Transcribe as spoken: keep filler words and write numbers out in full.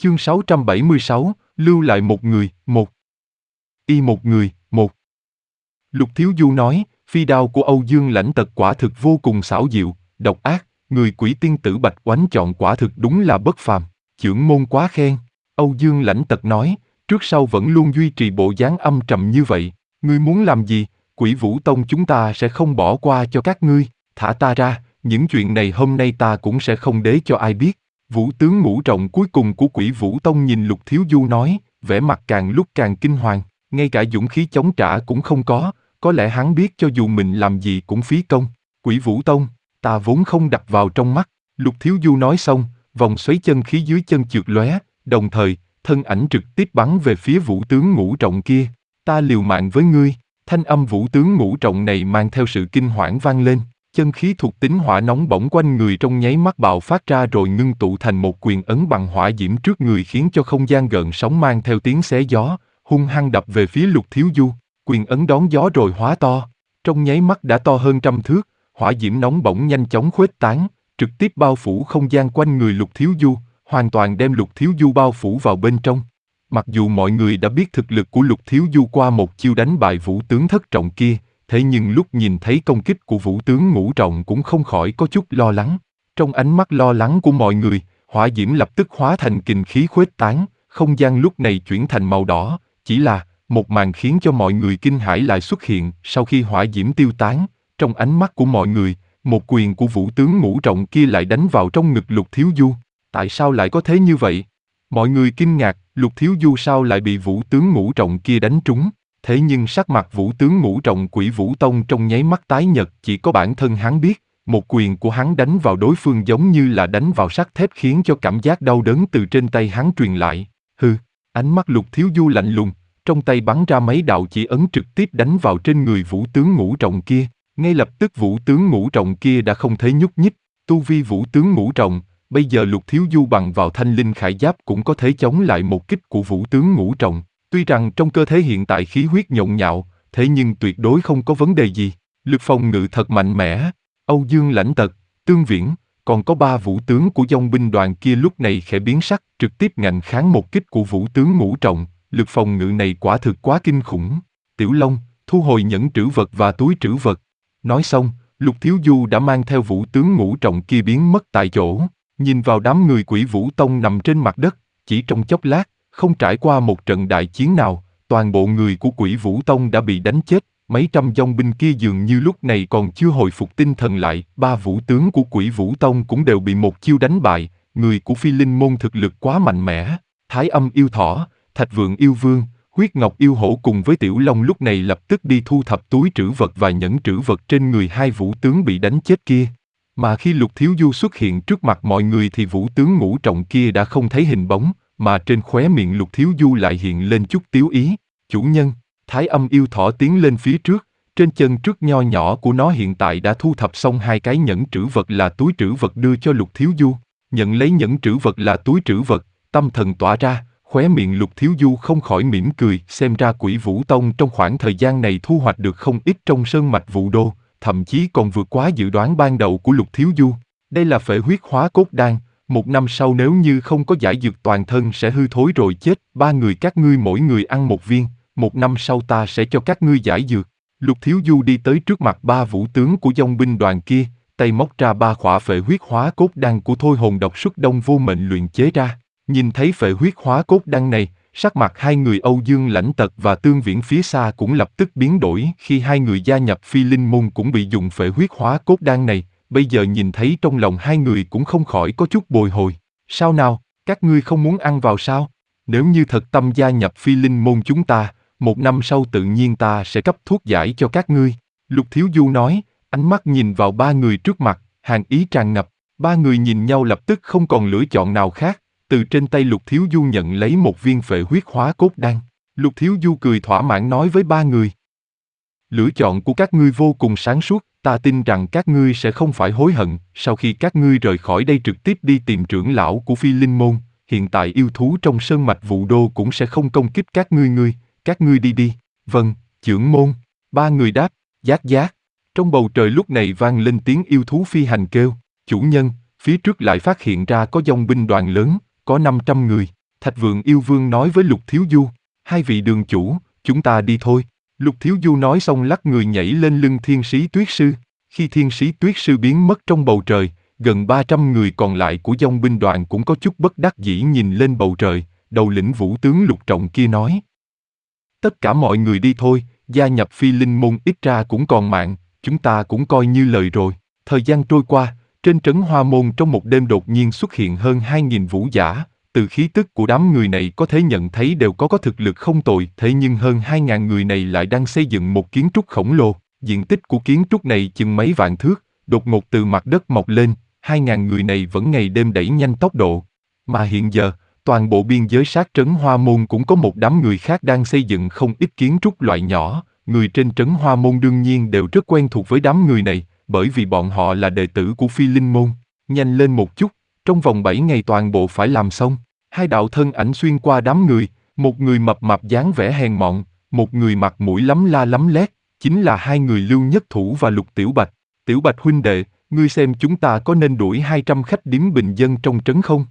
Chương sáu trăm bảy mươi sáu, lưu lại một người, một. Y một người, một. Lục Thiếu Du nói, phi đao của Âu Dương Lãnh Tật quả thực vô cùng xảo diệu, độc ác, người quỷ tiên tử Bạch Oánh chọn quả thực đúng là bất phàm, chưởng môn quá khen. Âu Dương Lãnh Tật nói, trước sau vẫn luôn duy trì bộ dáng âm trầm như vậy, ngươi muốn làm gì, Quỷ Vũ Tông chúng ta sẽ không bỏ qua cho các ngươi, thả ta ra, những chuyện này hôm nay ta cũng sẽ không để cho ai biết. Vũ tướng ngũ trọng cuối cùng của Quỷ Vũ Tông nhìn Lục Thiếu Du nói, vẻ mặt càng lúc càng kinh hoàng, ngay cả dũng khí chống trả cũng không có, có lẽ hắn biết cho dù mình làm gì cũng phí công. Quỷ Vũ Tông, ta vốn không đặt vào trong mắt. Lục Thiếu Du nói xong, vòng xoáy chân khí dưới chân chợt lóe, đồng thời, thân ảnh trực tiếp bắn về phía vũ tướng ngũ trọng kia. Ta liều mạng với ngươi. Thanh âm vũ tướng ngũ trọng này mang theo sự kinh hoảng vang lên. Chân khí thuộc tính hỏa nóng bỏng quanh người trong nháy mắt bạo phát ra rồi ngưng tụ thành một quyền ấn bằng hỏa diễm trước người, khiến cho không gian gợn sóng mang theo tiếng xé gió, hung hăng đập về phía Lục Thiếu Du. Quyền ấn đón gió rồi hóa to, trong nháy mắt đã to hơn trăm thước, hỏa diễm nóng bỏng nhanh chóng khuếch tán, trực tiếp bao phủ không gian quanh người Lục Thiếu Du, hoàn toàn đem Lục Thiếu Du bao phủ vào bên trong. Mặc dù mọi người đã biết thực lực của Lục Thiếu Du qua một chiêu đánh bại vũ tướng thất trọng kia, thế nhưng lúc nhìn thấy công kích của vũ tướng ngũ trọng cũng không khỏi có chút lo lắng. Trong ánh mắt lo lắng của mọi người, hỏa diễm lập tức hóa thành kình khí khuếch tán, không gian lúc này chuyển thành màu đỏ, chỉ là một màn khiến cho mọi người kinh hãi lại xuất hiện. Sau khi hỏa diễm tiêu tán, trong ánh mắt của mọi người, một quyền của vũ tướng ngũ trọng kia lại đánh vào trong ngực Lục Thiếu Du. Tại sao lại có thế như vậy? Mọi người kinh ngạc, Lục Thiếu Du sao lại bị vũ tướng ngũ trọng kia đánh trúng? Thế nhưng sắc mặt vũ tướng ngũ trọng Quỷ Vũ Tông trong nháy mắt tái nhợt, chỉ có bản thân hắn biết, một quyền của hắn đánh vào đối phương giống như là đánh vào sắt thép, khiến cho cảm giác đau đớn từ trên tay hắn truyền lại. Hừ, ánh mắt Lục Thiếu Du lạnh lùng, trong tay bắn ra mấy đạo chỉ ấn trực tiếp đánh vào trên người vũ tướng ngũ trọng kia. Ngay lập tức vũ tướng ngũ trọng kia đã không thể nhúc nhích. Tu vi vũ tướng ngũ trọng, bây giờ Lục Thiếu Du bằng vào thanh linh khải giáp cũng có thể chống lại một kích của vũ tướng ngũ trọng. Tuy rằng trong cơ thể hiện tại khí huyết nhộn nhạo, thế nhưng tuyệt đối không có vấn đề gì. Lực phòng ngự thật mạnh mẽ. Âu Dương Lãnh Tật, Tương Viễn, còn có ba vũ tướng của dòng binh đoàn kia lúc này khẽ biến sắc, trực tiếp ngạnh kháng một kích của vũ tướng ngũ trọng. Lực phòng ngự này quả thực quá kinh khủng. Tiểu Long, thu hồi nhẫn trữ vật và túi trữ vật. Nói xong, Lục Thiếu Du đã mang theo vũ tướng ngũ trọng kia biến mất tại chỗ. Nhìn vào đám người Quỷ Vũ Tông nằm trên mặt đất, chỉ trong chốc lát, không trải qua một trận đại chiến nào, toàn bộ người của Quỷ Vũ Tông đã bị đánh chết. Mấy trăm dòng binh kia dường như lúc này còn chưa hồi phục tinh thần lại. Ba vũ tướng của Quỷ Vũ Tông cũng đều bị một chiêu đánh bại. Người của Phi Linh Môn thực lực quá mạnh mẽ. Thái Âm Yêu Thỏ, Thạch Vượng Yêu Vương, Huyết Ngọc Yêu Hổ cùng với Tiểu Long lúc này lập tức đi thu thập túi trữ vật và nhẫn trữ vật trên người hai vũ tướng bị đánh chết kia. Mà khi Lục Thiếu Du xuất hiện trước mặt mọi người thì vũ tướng ngũ trọng kia đã không thấy hình bóng, mà trên khóe miệng Lục Thiếu Du lại hiện lên chút tiếu ý. Chủ nhân, Thái Âm Yêu Thỏ tiến lên phía trước, trên chân trước nho nhỏ của nó hiện tại đã thu thập xong hai cái nhẫn trữ vật là túi trữ vật đưa cho Lục Thiếu Du. Nhận lấy nhẫn trữ vật là túi trữ vật, tâm thần tỏa ra, khóe miệng Lục Thiếu Du không khỏi mỉm cười. Xem ra Quỷ Vũ Tông trong khoảng thời gian này thu hoạch được không ít trong sơn mạch Vũ Đô, thậm chí còn vượt quá dự đoán ban đầu của Lục Thiếu Du. Đây là phệ huyết hóa cốt đan, một năm sau nếu như không có giải dược toàn thân sẽ hư thối rồi chết. Ba người các ngươi mỗi người ăn một viên, một năm sau ta sẽ cho các ngươi giải dược. Lục Thiếu Du đi tới trước mặt ba vũ tướng của dòng binh đoàn kia, tay móc ra ba khỏa phệ huyết hóa cốt đan của Thôi Hồn Độc Xuất Đông vô mệnh luyện chế ra. Nhìn thấy phệ huyết hóa cốt đan này, sắc mặt hai người Âu Dương Lãnh Tật và Tương Viễn phía xa cũng lập tức biến đổi. Khi hai người gia nhập Phi Linh Môn cũng bị dùng phệ huyết hóa cốt đan này, bây giờ nhìn thấy trong lòng hai người cũng không khỏi có chút bồi hồi. Sao nào, các ngươi không muốn ăn vào sao? Nếu như thật tâm gia nhập Phi Linh Môn chúng ta, một năm sau tự nhiên ta sẽ cấp thuốc giải cho các ngươi. Lục Thiếu Du nói, ánh mắt nhìn vào ba người trước mặt, hàn ý tràn ngập. Ba người nhìn nhau lập tức không còn lựa chọn nào khác. Từ trên tay Lục Thiếu Du nhận lấy một viên phệ huyết hóa cốt đan. Lục Thiếu Du cười thỏa mãn nói với ba người. Lựa chọn của các ngươi vô cùng sáng suốt, ta tin rằng các ngươi sẽ không phải hối hận. Sau khi các ngươi rời khỏi đây trực tiếp đi tìm trưởng lão của Phi Linh Môn, hiện tại yêu thú trong sơn mạch Vũ Đô cũng sẽ không công kích các ngươi ngươi, các ngươi đi đi. Vâng, trưởng môn. Ba người đáp, giác giác. Trong bầu trời lúc này vang lên tiếng yêu thú phi hành kêu. Chủ nhân, phía trước lại phát hiện ra có dòng binh đoàn lớn, có năm trăm người. Thạch Vượng Yêu Vương nói với Lục Thiếu Du, hai vị đường chủ, chúng ta đi thôi. Lục Thiếu Du nói xong lắc người nhảy lên lưng Thiên Sĩ Tuyết Sư. Khi Thiên Sĩ Tuyết Sư biến mất trong bầu trời, gần ba trăm người còn lại của dòng binh đoàn cũng có chút bất đắc dĩ nhìn lên bầu trời, đầu lĩnh vũ tướng Lục Trọng kia nói. Tất cả mọi người đi thôi, gia nhập Phi Linh Môn ít ra cũng còn mạng, chúng ta cũng coi như lời rồi. Thời gian trôi qua, trên trấn Hoa Môn trong một đêm đột nhiên xuất hiện hơn hai nghìn vũ giả, từ khí tức của đám người này có thể nhận thấy đều có có thực lực không tồi, thế nhưng hơn hai nghìn người này lại đang xây dựng một kiến trúc khổng lồ, diện tích của kiến trúc này chừng mấy vạn thước, đột ngột từ mặt đất mọc lên, hai nghìn người này vẫn ngày đêm đẩy nhanh tốc độ. Mà hiện giờ, toàn bộ biên giới sát trấn Hoa Môn cũng có một đám người khác đang xây dựng không ít kiến trúc loại nhỏ, người trên trấn Hoa Môn đương nhiên đều rất quen thuộc với đám người này, bởi vì bọn họ là đệ tử của Phi Linh Môn. Nhanh lên một chút, trong vòng bảy ngày toàn bộ phải làm xong. Hai đạo thân ảnh xuyên qua đám người, một người mập mạp dáng vẻ hèn mọn, một người mặt mũi lắm la lắm lét, chính là hai người Lưu Nhất Thủ và Lục Tiểu Bạch. Tiểu Bạch huynh đệ, ngươi xem chúng ta có nên đuổi hai trăm khách điếm bình dân trong trấn không?